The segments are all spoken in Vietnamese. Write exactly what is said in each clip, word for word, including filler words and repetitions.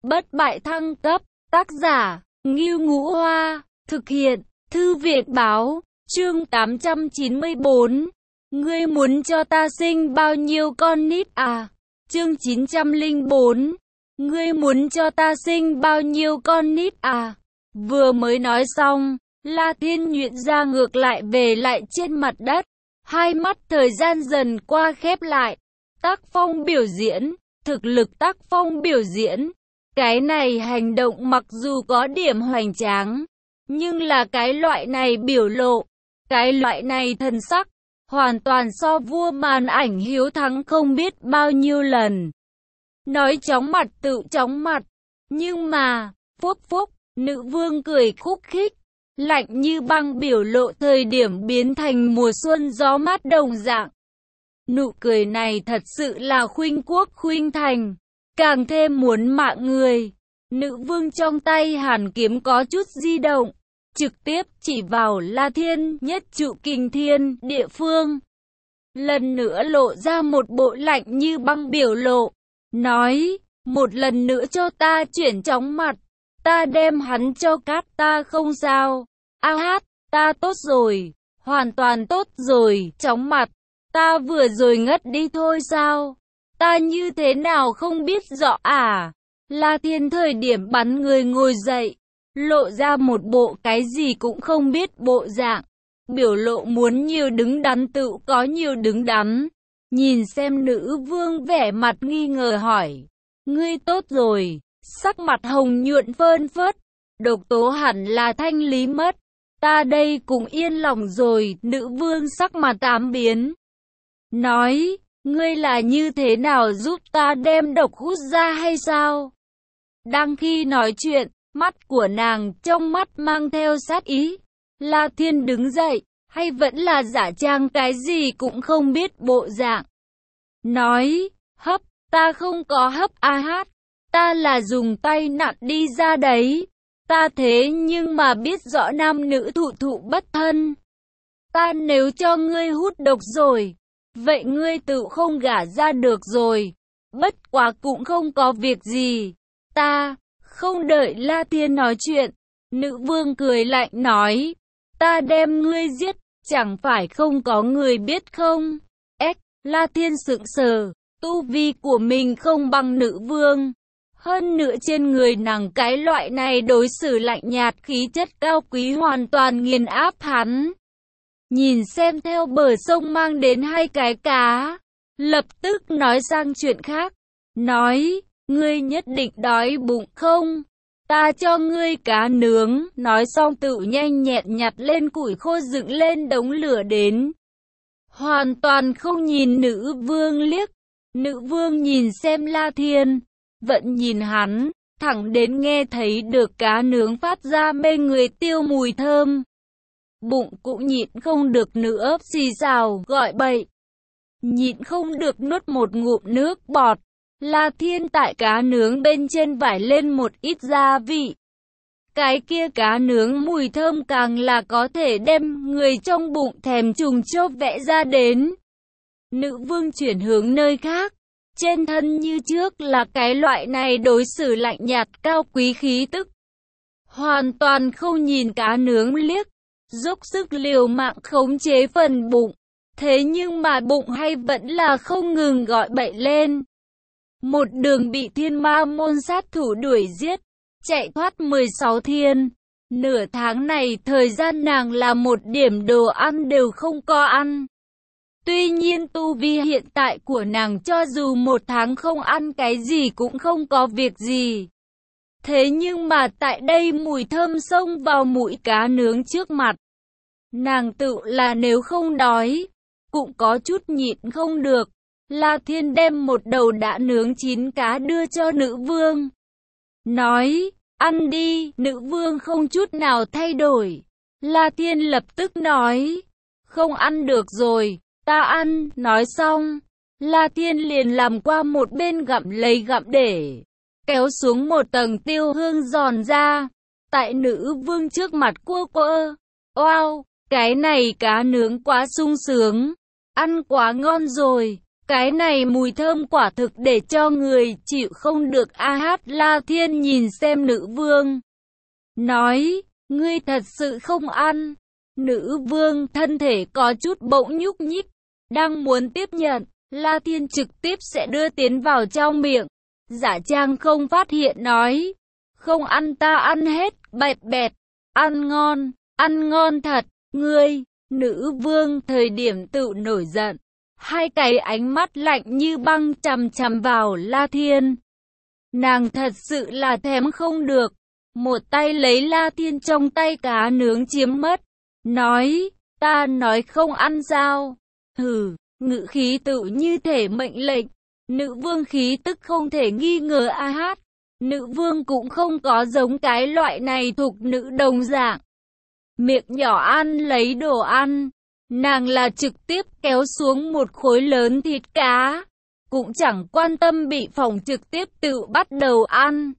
bất bại thăng cấp, tác giả, Ngưu Ngũ Hoa, thực hiện, Thư viện Báo, chương tám trăm chín mươi tư. Ngươi muốn cho ta sinh bao nhiêu con nít à? Chương chín trăm lẻ bốn. Ngươi muốn cho ta sinh bao nhiêu con nít à? Vừa mới nói xong, La Thiên nhuyễn ra ngược lại về lại trên mặt đất. Hai mắt thời gian dần qua khép lại. Tác phong biểu diễn, thực lực tác phong biểu diễn. Cái này hành động mặc dù có điểm hoành tráng, nhưng là cái loại này biểu lộ, cái loại này thần sắc, hoàn toàn so vua màn ảnh hiếu thắng không biết bao nhiêu lần. Nói chóng mặt tự chóng mặt, nhưng mà, phúc phúc, nữ vương cười khúc khích, lạnh như băng biểu lộ thời điểm biến thành mùa xuân gió mát đồng dạng. Nụ cười này thật sự là khuynh quốc khuynh thành, càng thêm muốn mạng người. Nữ vương trong tay hàn kiếm có chút di động, trực tiếp chỉ vào La Thiên nhất trụ kình thiên địa phương. Lần nữa lộ ra một bộ lạnh như băng biểu lộ, nói, một lần nữa cho ta chuyển chóng mặt, ta đem hắn cho cát ta không sao. A hát, ta tốt rồi, hoàn toàn tốt rồi, chóng mặt, ta vừa rồi ngất đi thôi sao? Ta như thế nào không biết rõ à? La Thiên thời điểm bắn người ngồi dậy, lộ ra một bộ cái gì cũng không biết bộ dạng. Biểu lộ muốn nhiều đứng đắn tự có nhiều đứng đắn. Nhìn xem nữ vương vẻ mặt nghi ngờ hỏi. Ngươi tốt rồi, sắc mặt hồng nhuận phơn phớt. Độc tố hẳn là thanh lý mất. Ta đây cũng yên lòng rồi. Nữ vương sắc mặt ám biến. Nói, ngươi là như thế nào giúp ta đem độc hút ra hay sao? Đang khi nói chuyện, mắt của nàng trong mắt mang theo sát ý. La Thiên đứng dậy, hay vẫn là giả trang cái gì cũng không biết bộ dạng. Nói, hấp, ta không có hấp a hát, ta là dùng tay nặn đi ra đấy. Ta thế nhưng mà biết rõ nam nữ thụ thụ bất thân. Ta nếu cho ngươi hút độc rồi, vậy ngươi tự không gả ra được rồi. Bất quá cũng không có việc gì. Ta, không đợi La Thiên nói chuyện, nữ vương cười lạnh nói, ta đem ngươi giết, chẳng phải không có người biết không? Ếch, La Thiên sững sờ, tu vi của mình không bằng nữ vương. Hơn nữa trên người nàng cái loại này đối xử lạnh nhạt khí chất cao quý hoàn toàn nghiền áp hắn. Nhìn xem theo bờ sông mang đến hai cái cá, lập tức nói sang chuyện khác, nói, ngươi nhất định đói bụng không? Ta cho ngươi cá nướng, nói xong tự nhanh nhẹn nhặt lên củi khô dựng lên đống lửa đến. Hoàn toàn không nhìn nữ vương liếc, nữ vương nhìn xem La Thiên, vẫn nhìn hắn, thẳng đến nghe thấy được cá nướng phát ra mê người tiêu mùi thơm. Bụng cũng nhịn không được nữa, xì xào, gọi bậy. Nhịn không được nuốt một ngụm nước bọt. La Thiên tại cá nướng bên trên vải lên một ít gia vị. Cái kia cá nướng mùi thơm càng là có thể đem người trong bụng thèm trùng chốt vẽ ra đến. Nữ vương chuyển hướng nơi khác. Trên thân như trước là cái loại này đối xử lạnh nhạt cao quý khí tức. Hoàn toàn không nhìn cá nướng liếc. Dốc sức liều mạng khống chế phần bụng. Thế nhưng mà bụng hay vẫn là không ngừng gọi bậy lên. Một đường bị thiên ma môn sát thủ đuổi giết, chạy thoát mười sáu thiên. Nửa tháng này thời gian nàng là một điểm đồ ăn đều không có ăn. Tuy nhiên tu vi hiện tại của nàng cho dù một tháng không ăn cái gì cũng không có việc gì. Thế nhưng mà tại đây mùi thơm xông vào mũi cá nướng trước mặt. Nàng tự là nếu không đói, cũng có chút nhịn không được. La Thiên đem một đầu đã nướng chín cá đưa cho nữ vương. Nói, ăn đi, nữ vương không chút nào thay đổi. La Thiên lập tức nói, không ăn được rồi, ta ăn, nói xong. La Thiên liền làm qua một bên gặm lấy gặm để, kéo xuống một tầng tiêu hương giòn ra. Tại nữ vương trước mặt cua quơ, wow, cái này cá nướng quá sung sướng, ăn quá ngon rồi. Cái này mùi thơm quả thực để cho người chịu không được. A Hát La Thiên nhìn xem nữ vương, nói, ngươi thật sự không ăn. Nữ vương thân thể có chút bỗng nhúc nhích, đang muốn tiếp nhận, La Thiên trực tiếp sẽ đưa tiến vào trong miệng. Giả trang không phát hiện nói, không ăn ta ăn hết, bẹp bẹp, ăn ngon, ăn ngon thật, ngươi. Nữ vương thời điểm tự nổi giận, hai cái ánh mắt lạnh như băng chằm chằm vào La Thiên. Nàng thật sự là thèm không được, một tay lấy La Thiên trong tay cá nướng chiếm mất, nói, ta nói không ăn sao? Hừ, ngữ khí tự như thể mệnh lệnh. Nữ vương khí tức không thể nghi ngờ. A Hát, nữ vương cũng không có giống cái loại này thục nữ đồng dạng, miệng nhỏ ăn lấy đồ ăn. Nàng là trực tiếp kéo xuống một khối lớn thịt cá, cũng chẳng quan tâm bị phỏng, trực tiếp tự bắt đầu ăn.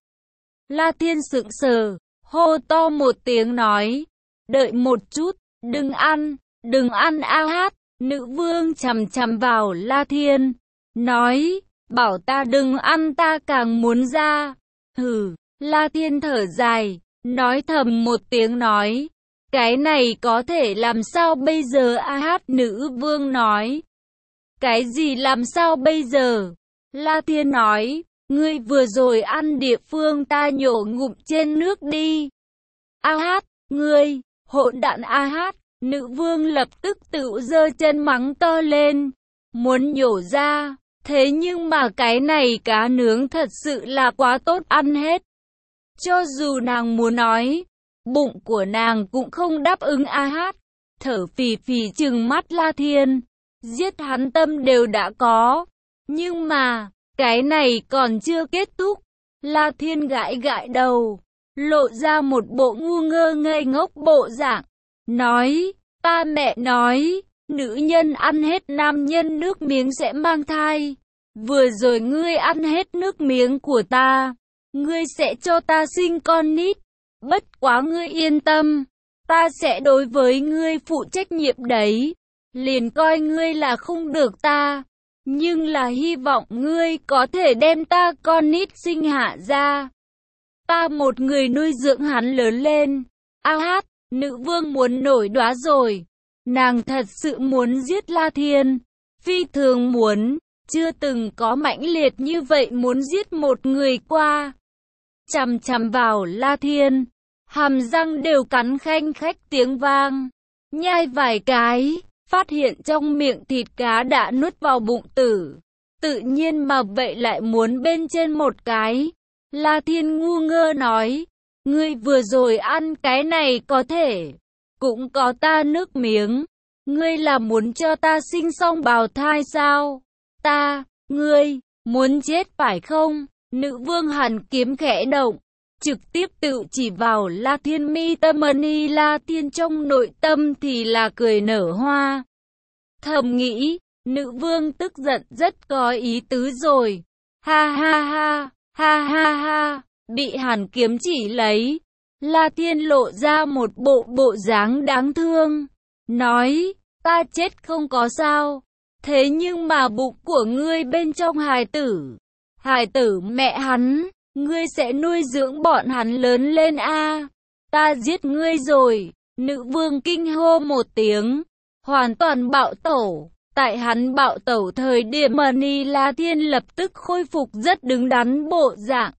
La Thiên sững sờ, hô to một tiếng nói, đợi một chút, đừng ăn, đừng ăn. A Hát, nữ vương chằm chằm vào La Thiên, nói, bảo ta đừng ăn ta càng muốn ra. Hừ, La Thiên thở dài, nói thầm một tiếng nói, cái này có thể làm sao bây giờ? A Hát, nữ vương nói, cái gì làm sao bây giờ? La Thiên nói, ngươi vừa rồi ăn địa phương ta nhổ ngụm trên nước đi. A Hát, ngươi, hỗn đản. A Hát, nữ vương lập tức tự giơ chân mắng to lên, muốn nhổ ra. Thế nhưng mà cái này cá nướng thật sự là quá tốt ăn hết. Cho dù nàng muốn nói, bụng của nàng cũng không đáp ứng. A Hát thở phì phì trừng mắt La Thiên, giết hắn tâm đều đã có, nhưng mà cái này còn chưa kết thúc. La Thiên gãi gãi đầu, lộ ra một bộ ngu ngơ ngây ngốc bộ dạng, nói, ta mẹ nói, nữ nhân ăn hết nam nhân nước miếng sẽ mang thai. Vừa rồi ngươi ăn hết nước miếng của ta, ngươi sẽ cho ta sinh con nít. Bất quá ngươi yên tâm, ta sẽ đối với ngươi phụ trách nhiệm đấy. Liền coi ngươi là không được ta, nhưng là hy vọng ngươi có thể đem ta con nít sinh hạ ra, ta một người nuôi dưỡng hắn lớn lên. A Hát, nữ vương muốn nổi đoá rồi. Nàng thật sự muốn giết La Thiên, phi thường muốn, chưa từng có mãnh liệt như vậy muốn giết một người qua. Chằm chằm vào La Thiên, hàm răng đều cắn khanh khách tiếng vang, nhai vài cái, phát hiện trong miệng thịt cá đã nuốt vào bụng tử. Tự nhiên mà vậy lại muốn bên trên một cái. La Thiên ngu ngơ nói, ngươi vừa rồi ăn cái này có thể, cũng có ta nước miếng. Ngươi là muốn cho ta sinh xong bào thai sao? Ta, ngươi, muốn chết phải không? Nữ vương hàn kiếm khẽ động, trực tiếp tự chỉ vào La Thiên mi tâm mani. La Thiên trong nội tâm thì là cười nở hoa. Thầm nghĩ, nữ vương tức giận rất có ý tứ rồi. Ha ha ha, ha ha ha, bị hàn kiếm chỉ lấy. La Thiên lộ ra một bộ bộ dáng đáng thương, nói, ta chết không có sao. Thế nhưng mà bụng của ngươi bên trong hài tử, hài tử mẹ hắn, ngươi sẽ nuôi dưỡng bọn hắn lớn lên a à, ta giết ngươi rồi. Nữ vương kinh hô một tiếng, hoàn toàn bạo tẩu. Tại hắn bạo tẩu thời điểm Mani La Thiên lập tức khôi phục rất đứng đắn bộ dạng,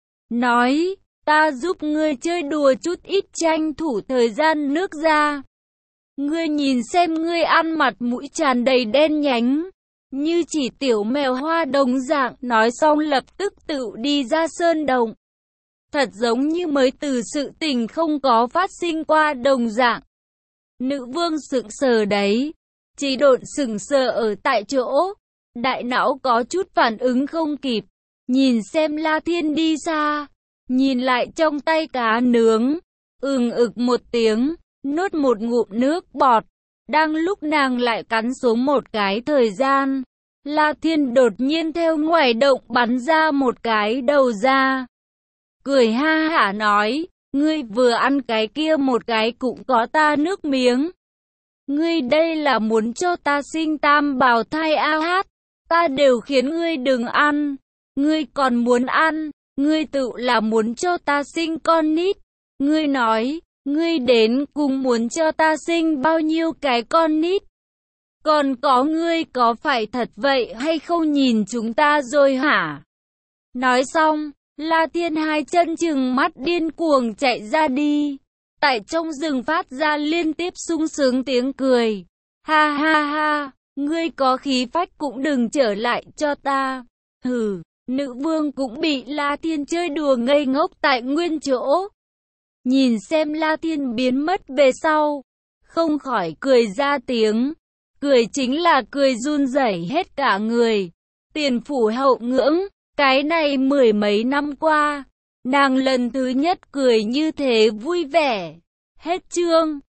nói, ta giúp ngươi chơi đùa chút ít, tranh thủ thời gian nước ra. Ngươi nhìn xem ngươi ăn mặt mũi tràn đầy đen nhánh, như chỉ tiểu mèo hoa đồng dạng. Nói xong lập tức tự đi ra sơn động, thật giống như mới từ sự tình không có phát sinh qua đồng dạng. Nữ vương sững sờ đấy, chỉ độn sững sờ ở tại chỗ, đại não có chút phản ứng không kịp, nhìn xem La Thiên đi xa, nhìn lại trong tay cá nướng, ừng ực một tiếng, nuốt một ngụm nước bọt. Đang lúc nàng lại cắn xuống một cái thời gian, La Thiên đột nhiên theo ngoài động bắn ra một cái đầu ra, cười ha hả nói, ngươi vừa ăn cái kia một cái cũng có ta nước miếng. Ngươi đây là muốn cho ta sinh tam bào thai? A Hát, ta đều khiến ngươi đừng ăn. Ngươi còn muốn ăn, ngươi tự là muốn cho ta sinh con nít. Ngươi nói, ngươi đến cùng muốn cho ta sinh bao nhiêu cái con nít. Còn có ngươi có phải thật vậy hay không nhìn chúng ta rồi hả? Nói xong, La Thiên hai chân chừng mắt điên cuồng chạy ra đi. Tại trong rừng phát ra liên tiếp sung sướng tiếng cười. Ha ha ha, ngươi có khí phách cũng đừng trở lại cho ta. Hừ, nữ vương cũng bị La Thiên chơi đùa ngây ngốc tại nguyên chỗ. Nhìn xem La Thiên biến mất về sau, không khỏi cười ra tiếng. Cười chính là cười run rẩy hết cả người. Tiền phủ hậu ngưỡng, cái này mười mấy năm qua, nàng lần thứ nhất cười như thế vui vẻ. Hết chương.